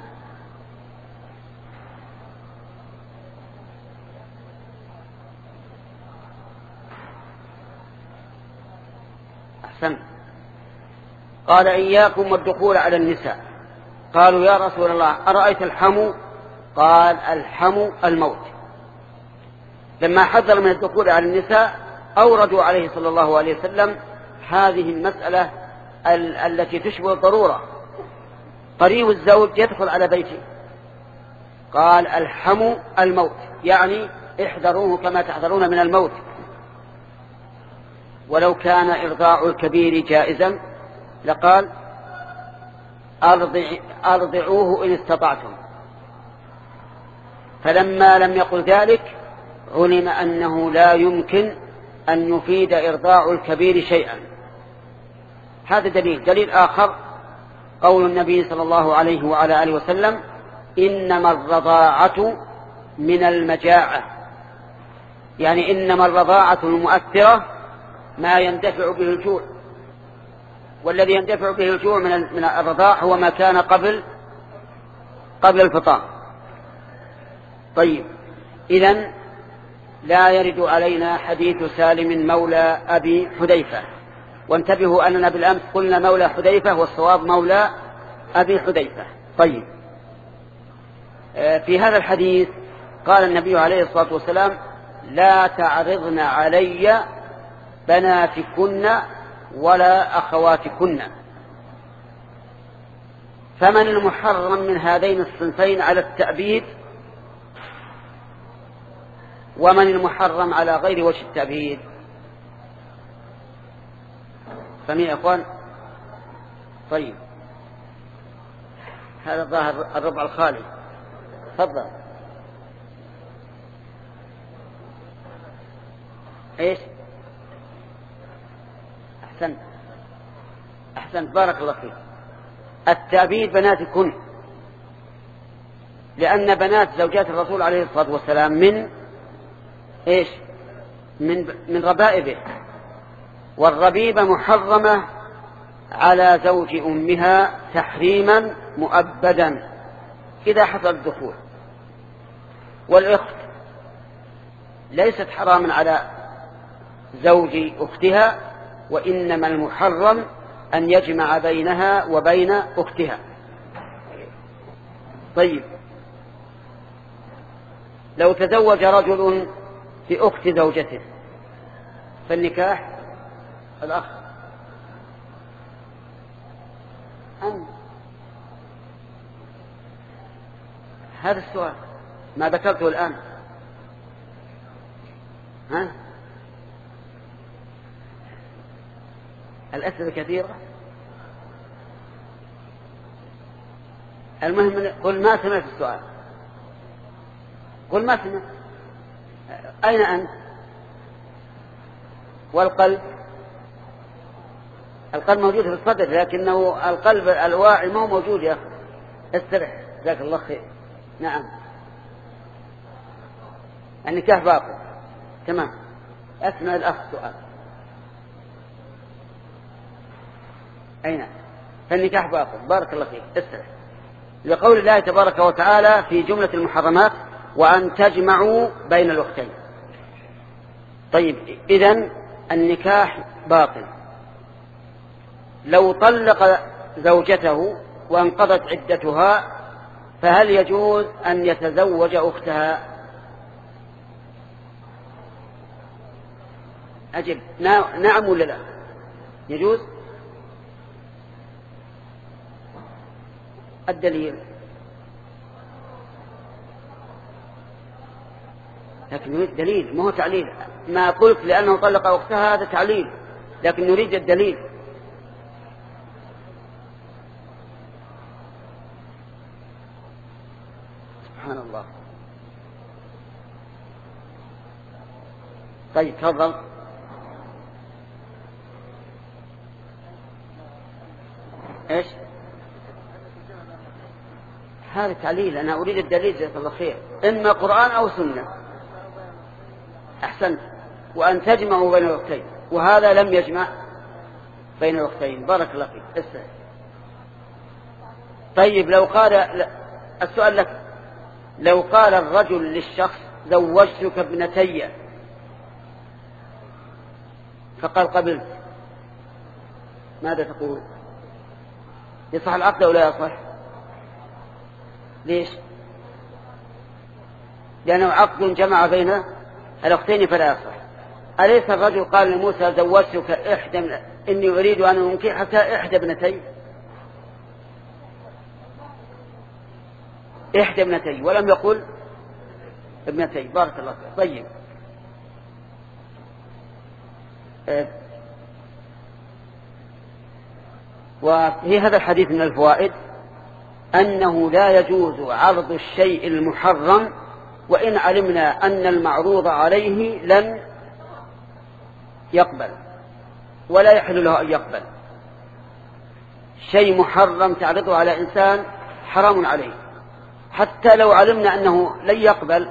أحسن. قال إياكم والدخول على النساء. قالوا يا رسول الله أرأيت الحمو؟ قال الحمو الموت. لما حذر من الدخول على النساء أوردوا عليه صلى الله عليه وسلم هذه المسألة ال- التي تشبه الضرورة. قريب الزوج يدخل على بيته، قال الحمو الموت، يعني احذروه كما تحذرون من الموت. ولو كان إرضاع الكبير جائزا لقال أرضع أرضعوه إن استطعتم، فلما لم يقل ذلك علم أنه لا يمكن أن يفيد إرضاع الكبير شيئا. هذا دليل. دليل آخر قول النبي صلى الله عليه وعلى آله وسلم إنما الرضاعة من المجاعة، يعني إنما الرضاعة المؤثرة ما يندفع به الجوع، والذي يندفع به الجوع من الرضاع هو ما كان قبل قبل الفطام. طيب إذن لا يرد علينا حديث سالم مولى أبي حذيفة. وانتبهوا أننا بالأمس قلنا مولى حذيفة والصواب مولى أبي حذيفة. طيب في هذا الحديث قال النبي عليه الصلاة والسلام لا تعرضن علي بناتكن ولا أخواتكن. فمن المحرم من هذين الصنفين على التأبيد، ومن المحرم على غير وجه التأبيد؟ فمن يا أخوان طيب هذا ظاهر الربع الخالي. تفضل. ايش؟ احسنت احسنت بارك الله فيك. التأبيد بناتكن، لأن بنات زوجات الرسول عليه الصلاة والسلام من ايش؟ من من ربائبه، والربيبة محرمة على زوج أمها تحريما مؤبدا إذا حصل الدخول. والأخت ليست حراما على زوج أختها، وإنما المحرم أن يجمع بينها وبين أختها. طيب لو تزوج رجل في أخت زوجته فالنكاح الأخ أم هذا السؤال ما ذكرته الآن. ها الأسئلة كثيرة. المهم قل ما سمعت السؤال. قل ما سمعت. أين أنت؟ والقلب القلب موجود في الصدر، لكنه القلب الواعي ما هو موجود يا أخي. استرح جزاك الله خير. نعم النكاح باطل. تمام. أسمع الأخ سؤال. أين؟ فالنكاح باطل. بارك الله فيك. استرح. لقول الله تبارك وتعالى في جملة المحرمات وأن تجمعوا بين الأختين. طيب إذن النكاح باطل. لو طلق زوجته وانقضت عدتها فهل يجوز أن يتزوج أختها؟ أجب نعم ولا لا؟ يجوز. الدليل لكن نريد دليل ما هو تعليل. ما قلت لأنه طلق أختها هذا تعليل، لكن نريد الدليل. سبحان الله. طيب تفضل. ايش هذا تعليل؟ أنا أريد الدليل جزاك الله خير، إما قرآن أو سنة. أحسنت. وأن تجمعوا بين الأختين، وهذا لم يجمع بين الأختين. بارك الله فيك. اسأل. طيب لو قال السؤال لك، لو قال الرجل للشخص زوجتك ابنتي فقال قبلت، ماذا تقول؟ يصح العقد أو لا يصح؟ ليش؟ لأنه عقد جمع بين الأختين فلا يصح. أليس الرجل قال لموسى زوجتك إحدى من... إني أريد أن أنكحك إحدى ابنتي إحدى ابنتي ولم يقل ابنتي. بارك الله فيك. طيب أه. وفي هذا الحديث من الفوائد أنه لا يجوز عرض الشيء المحرم وإن علمنا أن المعروض عليه لن يقبل ولا يحل له أن يقبل. شيء محرم تعرضه على إنسان حرام عليه حتى لو علمنا أنه لن يقبل،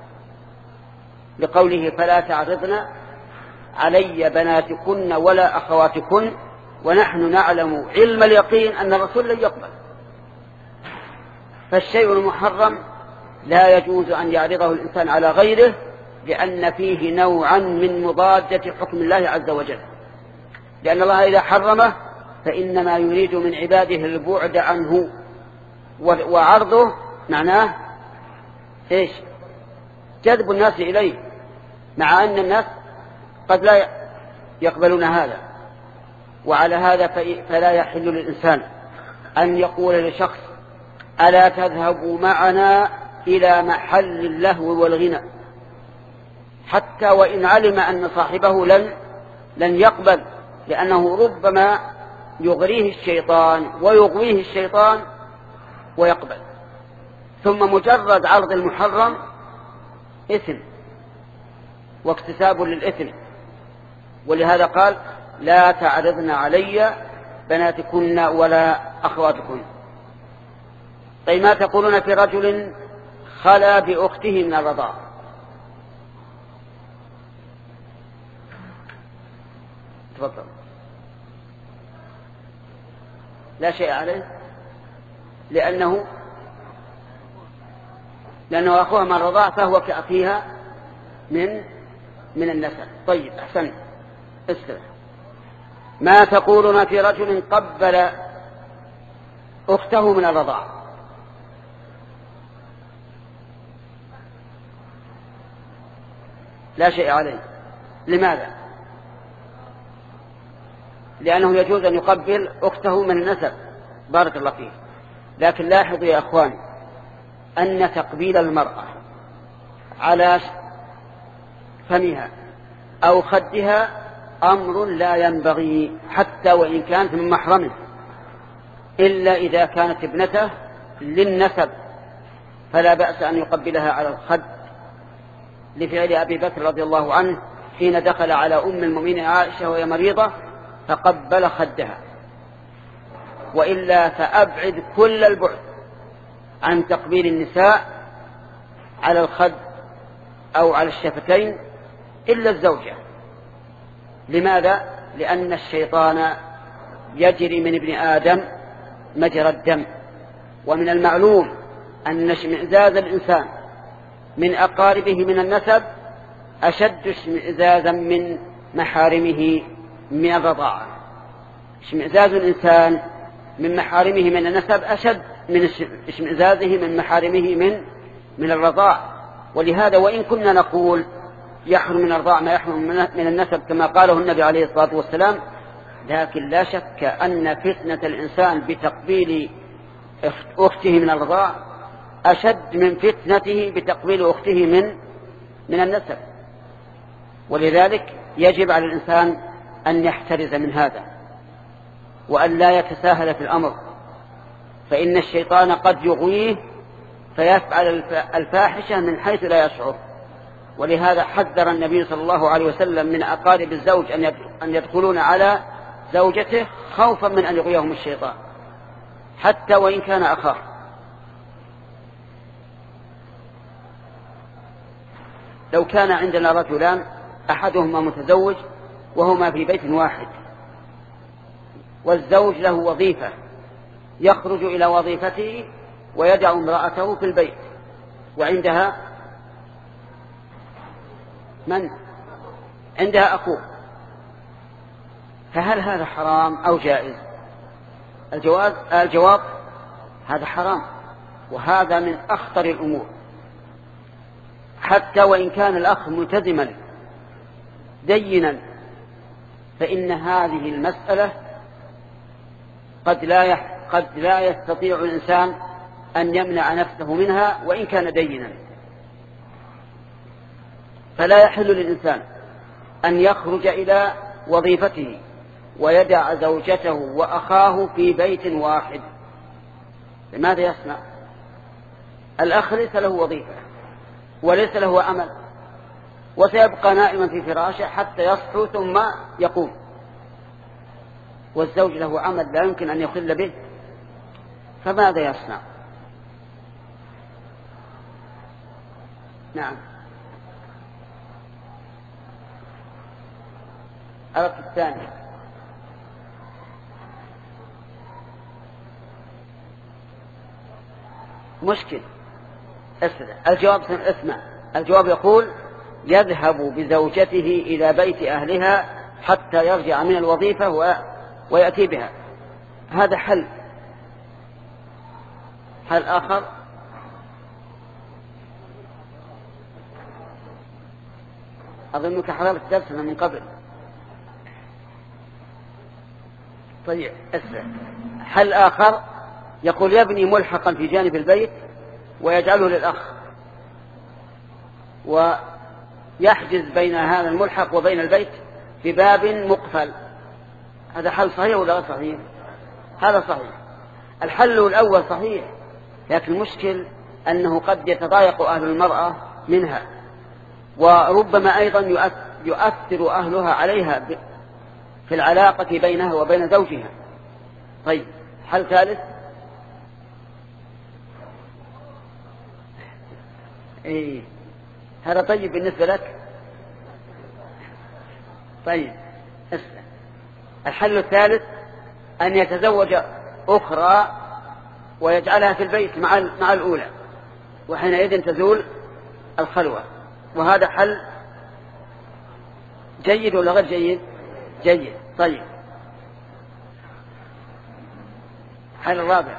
لقوله فلا تعرضن علي بناتكن ولا أخواتكن ونحن نعلم علم اليقين أن الرسول لن يقبل. فالشيء المحرم لا يجوز أن يعرضه الإنسان على غيره، لأن فيه نوعا من مضادة حكم الله عز وجل، لأن الله إذا حرمه فإنما يريد من عباده البعد عنه، وعرضه معناه إيش؟ جذب الناس إليه، مع أن الناس قد لا يقبلون هذا. وعلى هذا فلا يحل للإنسان أن يقول لشخص ألا تذهب معنا إلى محل اللهو والغنى، حتى وإن علم أن صاحبه لن لن يقبل، لأنه ربما يغريه الشيطان ويغويه الشيطان ويقبل، ثم مجرد عرض المحرم إثم واكتساب للإثم. ولهذا قال لا تعرضن علي بناتكن ولا أخواتكن. طيب ما تقولون في رجل خلا بأخته من الرضاعة؟ تفضل. لا شيء عليه لأنه لأنه أخوها من الرضاعة فهو كأخيها من من النسب. طيب أحسن. استمع. ما تقولون في رجل قبل أخته من الرضاعة؟ لا شيء عليه. لماذا؟ لأنه يجوز أن يقبل أخته من النسب. بارك الله فيه. لكن لاحظوا يا أخوان أن تقبيل المرأة على فمها أو خدها أمر لا ينبغي حتى وإن كانت من محرمه، إلا إذا كانت ابنته للنسب فلا بأس أن يقبلها على الخد، لفعل أبي بكر رضي الله عنه حين دخل على أم المؤمنين عائشة وهي مريضة فقبل خدها. وإلا فأبعد كل البعد عن تقبيل النساء على الخد أو على الشفتين إلا الزوجة. لماذا؟ لأن الشيطان يجري من ابن آدم مجرى الدم، ومن المعلوم أن اشمئزاز الإنسان من أقاربه من النسب أشد اشمئزازا من محارمه من الرضاعة. اشمئزاز الإنسان من محارمه من النسب أشد من اشمئزازه من محارمه من من الرضاعة. ولهذا وإن كنا نقول يحرم من الرضاعة ما يحرم من النسب كما قاله النبي عليه الصلاة والسلام، لكن لا شك أن فتنة الإنسان بتقبيل أخته من الرضاعة أشد من فتنته بتقبيل أخته من من النسب. ولذلك يجب على الإنسان أن يحترز من هذا وأن لا يتساهل في الأمر، فإن الشيطان قد يغويه فيفعل الفاحشة من حيث لا يشعر. ولهذا حذر النبي صلى الله عليه وسلم من أقارب الزوج أن يدخلون على زوجته خوفا من أن يغويهم الشيطان حتى وإن كان أخاه. لو كان عندنا رجلان أحدهما متزوج وهما في بيت واحد، والزوج له وظيفة يخرج إلى وظيفته ويدع امرأته في البيت، وعندها من؟ عندها أخوه، فهل هذا حرام أو جائز؟ الجواب الجواب هذا حرام، وهذا من أخطر الأمور. حتى وإن كان الأخ ملتزما دينا فإن هذه المسألة قد لا يح... قد لا يستطيع الإنسان أن يمنع نفسه منها وإن كان دينا. فلا يحل للإنسان أن يخرج إلى وظيفته ويدع زوجته وأخاه في بيت واحد. لماذا يصنع؟ الأخ ليس له وظيفة وليس له عمل، وسيبقى نائما في فراشه حتى يصحو ثم يقوم، والزوج له عمل لا يمكن أن يخل به، فماذا يصنع؟ نعم. أردت الثاني. مشكل. الجواب اسمع، الجواب يقول يذهب بزوجته إلى بيت أهلها حتى يرجع من الوظيفة ويأتي بها. هذا حل. حل آخر أظنك حضرت درسنا من قبل. طيب اسمع، حل آخر يقول يبني ملحقا في جانب البيت ويجعله للأخ، ويحجز بين هذا الملحق وبين البيت بباب مقفل هذا حل صحيح ولا غير صحيح؟ هذا صحيح. الحل الأول صحيح، لكن المشكل أنه قد يتضايق أهل المرأة منها، وربما أيضا يؤثر أهلها عليها في العلاقة بينها وبين زوجها. طيب حل ثالث. إيه هذا طيب بالنسبة لك. طيب الحل الثالث أن يتزوج أخرى ويجعلها في البيت مع مع الأولى، وحينئذ تزول الخلوة، وهذا حل جيد ولا غير جيد؟ جيد. طيب حل الرابع.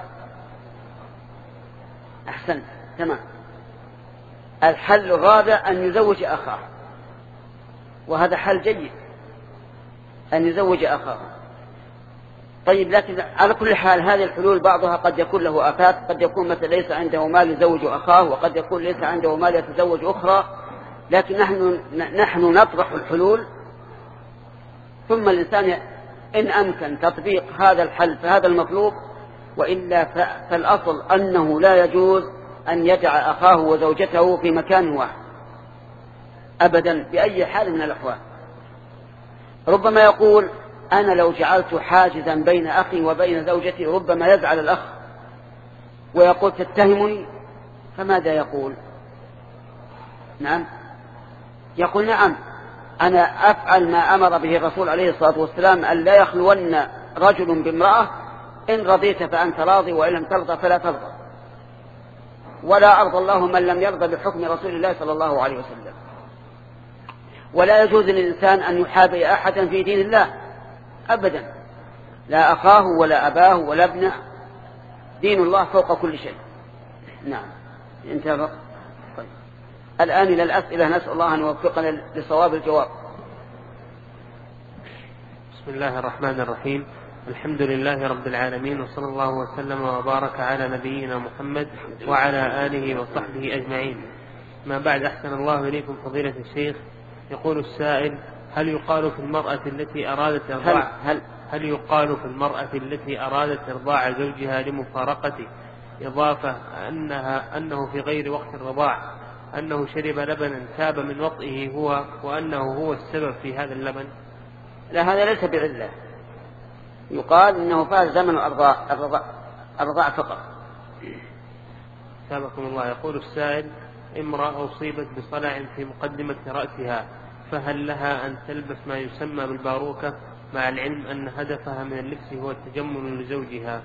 أحسنت تمام. الحل الرابع أن يزوج أخاه، وهذا حل جيد أن يزوج أخاه. طيب لكن على كل حال هذه الحلول بعضها قد يكون له آفات، قد يكون مثلا ليس عنده مال يزوج أخاه، وقد يكون ليس عنده مال يتزوج أخرى، لكن نحن نحن نطرح الحلول، ثم الإنسان إن أمكن تطبيق هذا الحل فهذا المطلوب، وإلا فالأصل أنه لا يجوز أن يجعل أخاه وزوجته في مكان واحد أبدا بأي حال من الأحوال. ربما يقول أنا لو جعلت حاجزا بين أخي وبين زوجتي ربما يزعل الأخ ويقول تتهمني، فماذا يقول؟ نعم يقول نعم أنا أفعل ما أمر به الرسول عليه الصلاة والسلام أن لا يخلون رجل بامرأة، إن رضيت فأنت راضي وإن لم ترضى فلا ترضى، ولا أرضى الله من لم يرضى بحكم رسول الله صلى الله عليه وسلم. ولا يجوز للإنسان أن يحابي أحدا في دين الله أبدا، لا أخاه ولا أباه ولا ابنه، دين الله فوق كل شيء. نعم انتهى. طيب الآن إلى الأسئلة، نسأل الله أن يوفقنا لصواب الجواب. بسم الله الرحمن الرحيم، الحمد لله رب العالمين، وصلى الله وسلم وبارك على نبينا محمد وعلى آله وصحبه أجمعين. ما بعد، أحسن الله إليكم فضيلة الشيخ. يقول السائل: هل يقال في المرأة التي أرادت إرضاع هل, هل يقال في المرأة التي أرادت إرضاع زوجها لمفارقته إضافة أنها أنه في غير وقت الرضاع أنه شرب لبنا تاب من وطئه هو وأنه هو السبب في هذا اللبن؟ لا، هذا ليس بعلة، يقال إنه فات زمن الرضاع الرضاع فقط. سابقكم الله. يقول السائل: امرأة أصيبت بصلع في مقدمة رأسها، فهل لها أن تلبس ما يسمى بالباروكة مع العلم أن هدفها من اللبس هو التجمل لزوجها؟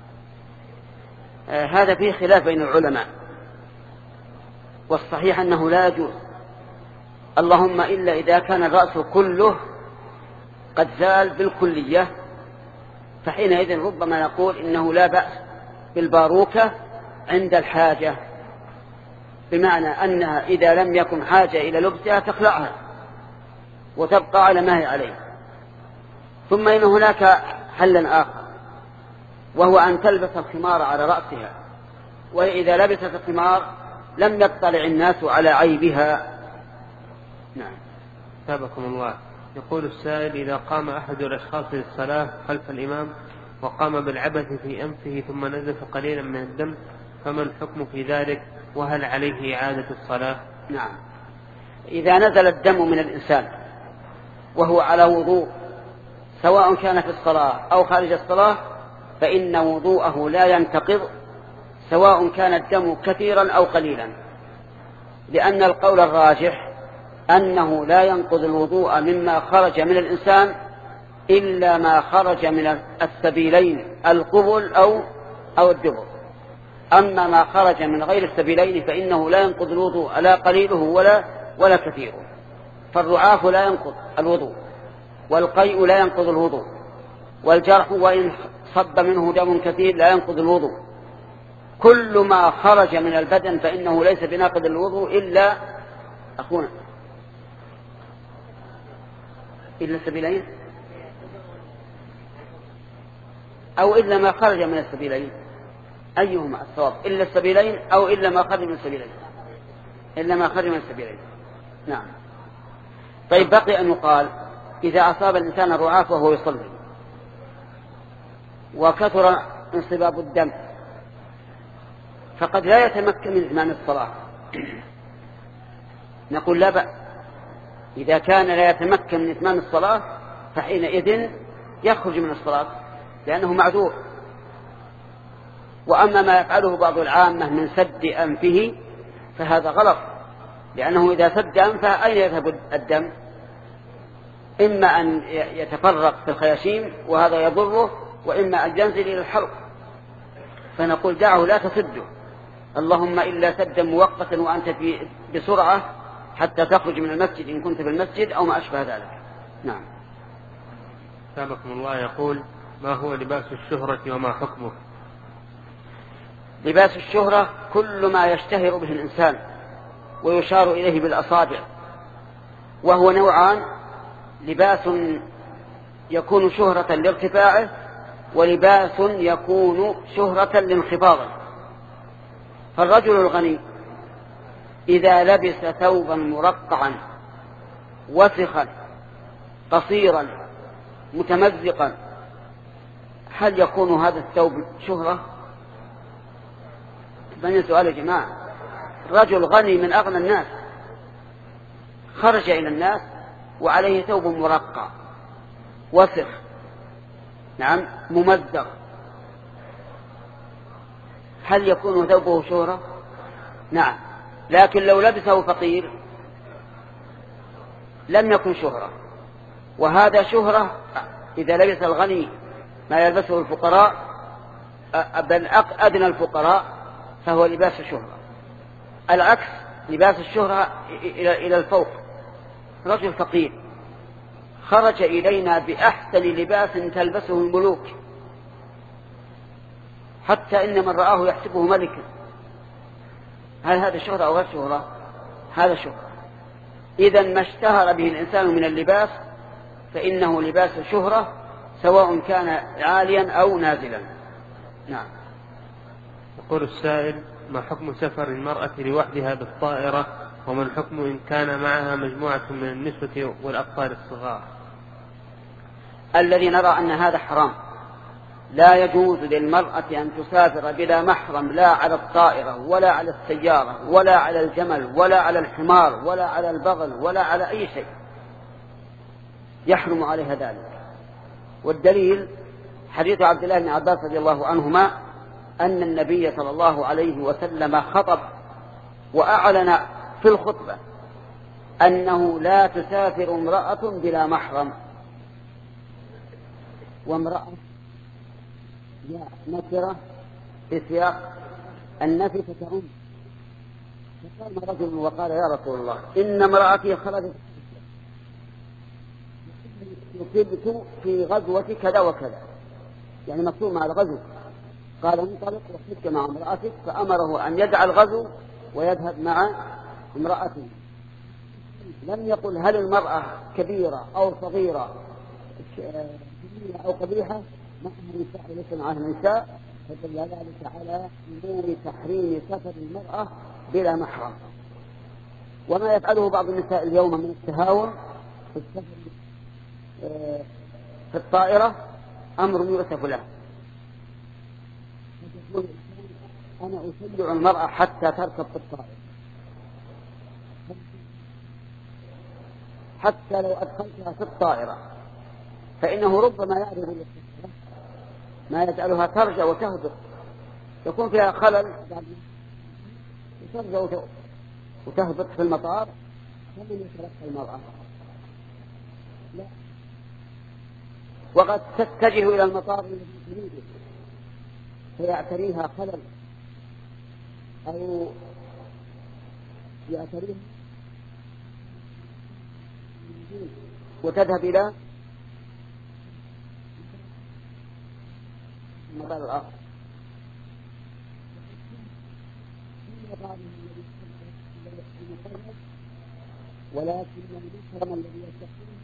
آه هذا فيه خلاف بين العلماء، والصحيح أنه لا يجوز، اللهم إلا إذا كان الرأس كله قد زال بالكلية، فحينئذ ربما نقول إنه لا بأس بالباروكة عند الحاجة، بمعنى أنها إذا لم يكن حاجة إلى لبسها تخلعها وتبقى على ما هي عليه. ثم إن هناك حلا آخر، وهو أن تلبس الخمار على رأسها، وإذا لبست الخمار لم يطلع الناس على عيبها. نعم. سابقكم الله. يقول السائل: إذا قام أحد الأشخاص للصلاة خلف الإمام وقام بالعبث في أنفه ثم نزف قليلا من الدم، فما الحكم في ذلك؟ وهل عليه إعادة الصلاة؟ نعم، إذا نزل الدم من الإنسان وهو على وضوء سواء كان في الصلاة أو خارج الصلاة فإن وضوءه لا ينتقض سواء كان الدم كثيرا أو قليلا، لأن القول الراجح أنه لا ينقض الوضوء مما خرج من الإنسان إلا ما خرج من السبيلين القبل أو أو الدبر. أما ما خرج من غير السبيلين فإنه لا ينقض الوضوء لا قليله ولا ولا كثيره. فالرعاف لا ينقض الوضوء، والقيء لا ينقض الوضوء، والجرح وإن صب منه دم كثير لا ينقض الوضوء. كل ما خرج من البدن فإنه ليس بناقض الوضوء إلا أخونا إلا السبيلين أو إلا ما خرج من السبيلين. أيهما الصواب؟ إلا السبيلين أو إلا ما خرج من السبيلين؟ إلا ما خرج من السبيلين. نعم. طيب بقي أن يقال: إذا أصاب الإنسان الرعاف وهو يصلي وكثر انصباب الدم فقد لا يتمكن من إتمام الصلاة، نقول لا بأس. إذا كان لا يتمكن من إتمام الصلاة فحينئذ يخرج من الصلاة لأنه معذور. وأما ما يفعله بعض العامة من سد أنفه فهذا غلط، لأنه إذا سد أنفه أين يذهب الدم؟ إما أن يتفرق في الخياشيم وهذا يضره، وإما أن ينزل إلى الحلق. فنقول دعه لا تسده، اللهم إلا سدا مؤقتا وأنت في بسرعة حتى تخرج من المسجد إن كنت في المسجد أو ما أشبه ذلك. نعم. سابقكم الله يقول: ما هو لباس الشهرة وما حكمه؟ لباس الشهرة كل ما يشتهر به الإنسان ويشار إليه بالأصابع، وهو نوعان: لباس يكون شهرة لارتفاعه، ولباس يكون شهرة لانخفاضه. فالرجل الغني إذا لبس ثوبا مرقعا وسخا قصيرا متمزقا هل يكون هذا الثوب شهرة؟ بني سؤال يا جماعة. رجل غني من أغنى الناس خرج إلى الناس وعليه ثوب مرقع وسخ، نعم، ممزق، هل يكون ثوبه شهرة؟ نعم. لكن لو لبسه فقير لم يكن شهرة. وهذا شهرة إذا لبس الغني ما يلبسه الفقراء بل أدنى الفقراء فهو لباس شهرة. العكس لباس الشهرة إلى الفوق. رجل فقير خرج إلينا بأحسن لباس تلبسه الملوك، حتى إن من رآه يحسبه ملكا، هل هذا شهرة أو غير شهرة؟ هذا شهرة. إذن ما اشتهر به الإنسان من اللباس فإنه لباس شهرة سواء كان عاليا أو نازلا. نعم. يقول السائل: ما حكم سفر المرأة لوحدها بالطائرة، وما الحكم إن كان معها مجموعة من النسوة والأطفال الصغار؟ الذي نرى أن هذا حرام. لا يجوز للمرأة أن تسافر بلا محرم، لا على الطائرة ولا على السيارة ولا على الجمل ولا على الحمار ولا على البغل ولا على أي شيء، يحرم عليها ذلك. والدليل حديث عبد الله بن عباس رضي الله عنهما أن النبي صلى الله عليه وسلم خطب وأعلن في الخطبة أنه لا تسافر امرأة بلا محرم. وامرأة جاء نكرة في سياق النفي فتعم، فقام رجل وقال: يا رسول الله إن امرأتي خرجت يصبت في غزوة كذا وكذا، يعني مكتوب مع الغزو. قال: انطلق وحدك مع امرأتك، فأمره أن يدع الغزو ويذهب مع امرأته. لم يقل هل المرأة كبيرة أو صغيرة أو قبيحة، معها النساء وليس معها النساء، فدل ذلك على عموم تحريم سفر المرأة بلا محرم. وما يفعله بعض النساء اليوم من التهاون في السفر في الطائرة أمر يؤسف له. أنا أشجع المرأة حتى تركب في الطائرة، حتى لو أدخلتها في الطائرة فإنه ربما يعرض ما يجعلها ترجع وتهبط، يكون فيها خلل وترجع وتهبط في المطار. فمن يترك المرأة؟ لا، وقد تتجه إلى المطار الذي تريده فيعتريها خلل أو يعتريها وتذهب إلى المطار الآخر. ولكن المحرم الذي يستقيم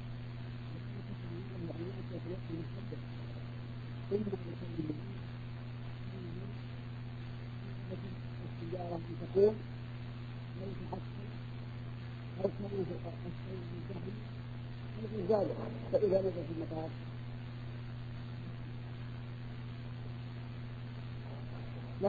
السيارة تقوم أو كان في ذلك، فإذا نزل في المطار لا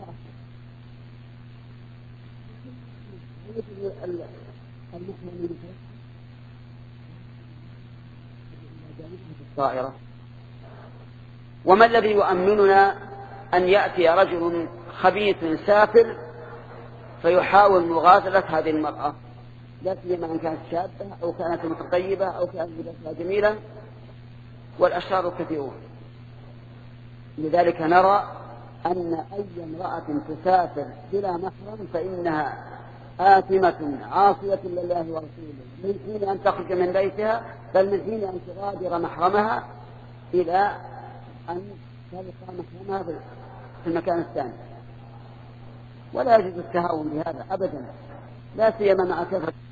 الطائرة. وما الذي يؤمننا أن يأتي رجل خبيث سافر فيحاول مغازلة هذه المرأة، لا سيما أن كانت شابة أو كانت متطيبة أو كانت لباسها جميلا، والأشرار كثيرون. لذلك نرى أن أي امرأة تسافر بلا محرم فإنها آثمة عاصية لله ورسوله من حين أن تخرج من بيتها، بل من حين أن تغادر محرمها إلى أن تلقى محرمها في المكان الثاني. ولا يجوز التهاون بهذا أبدا، لا سيما مع كثرة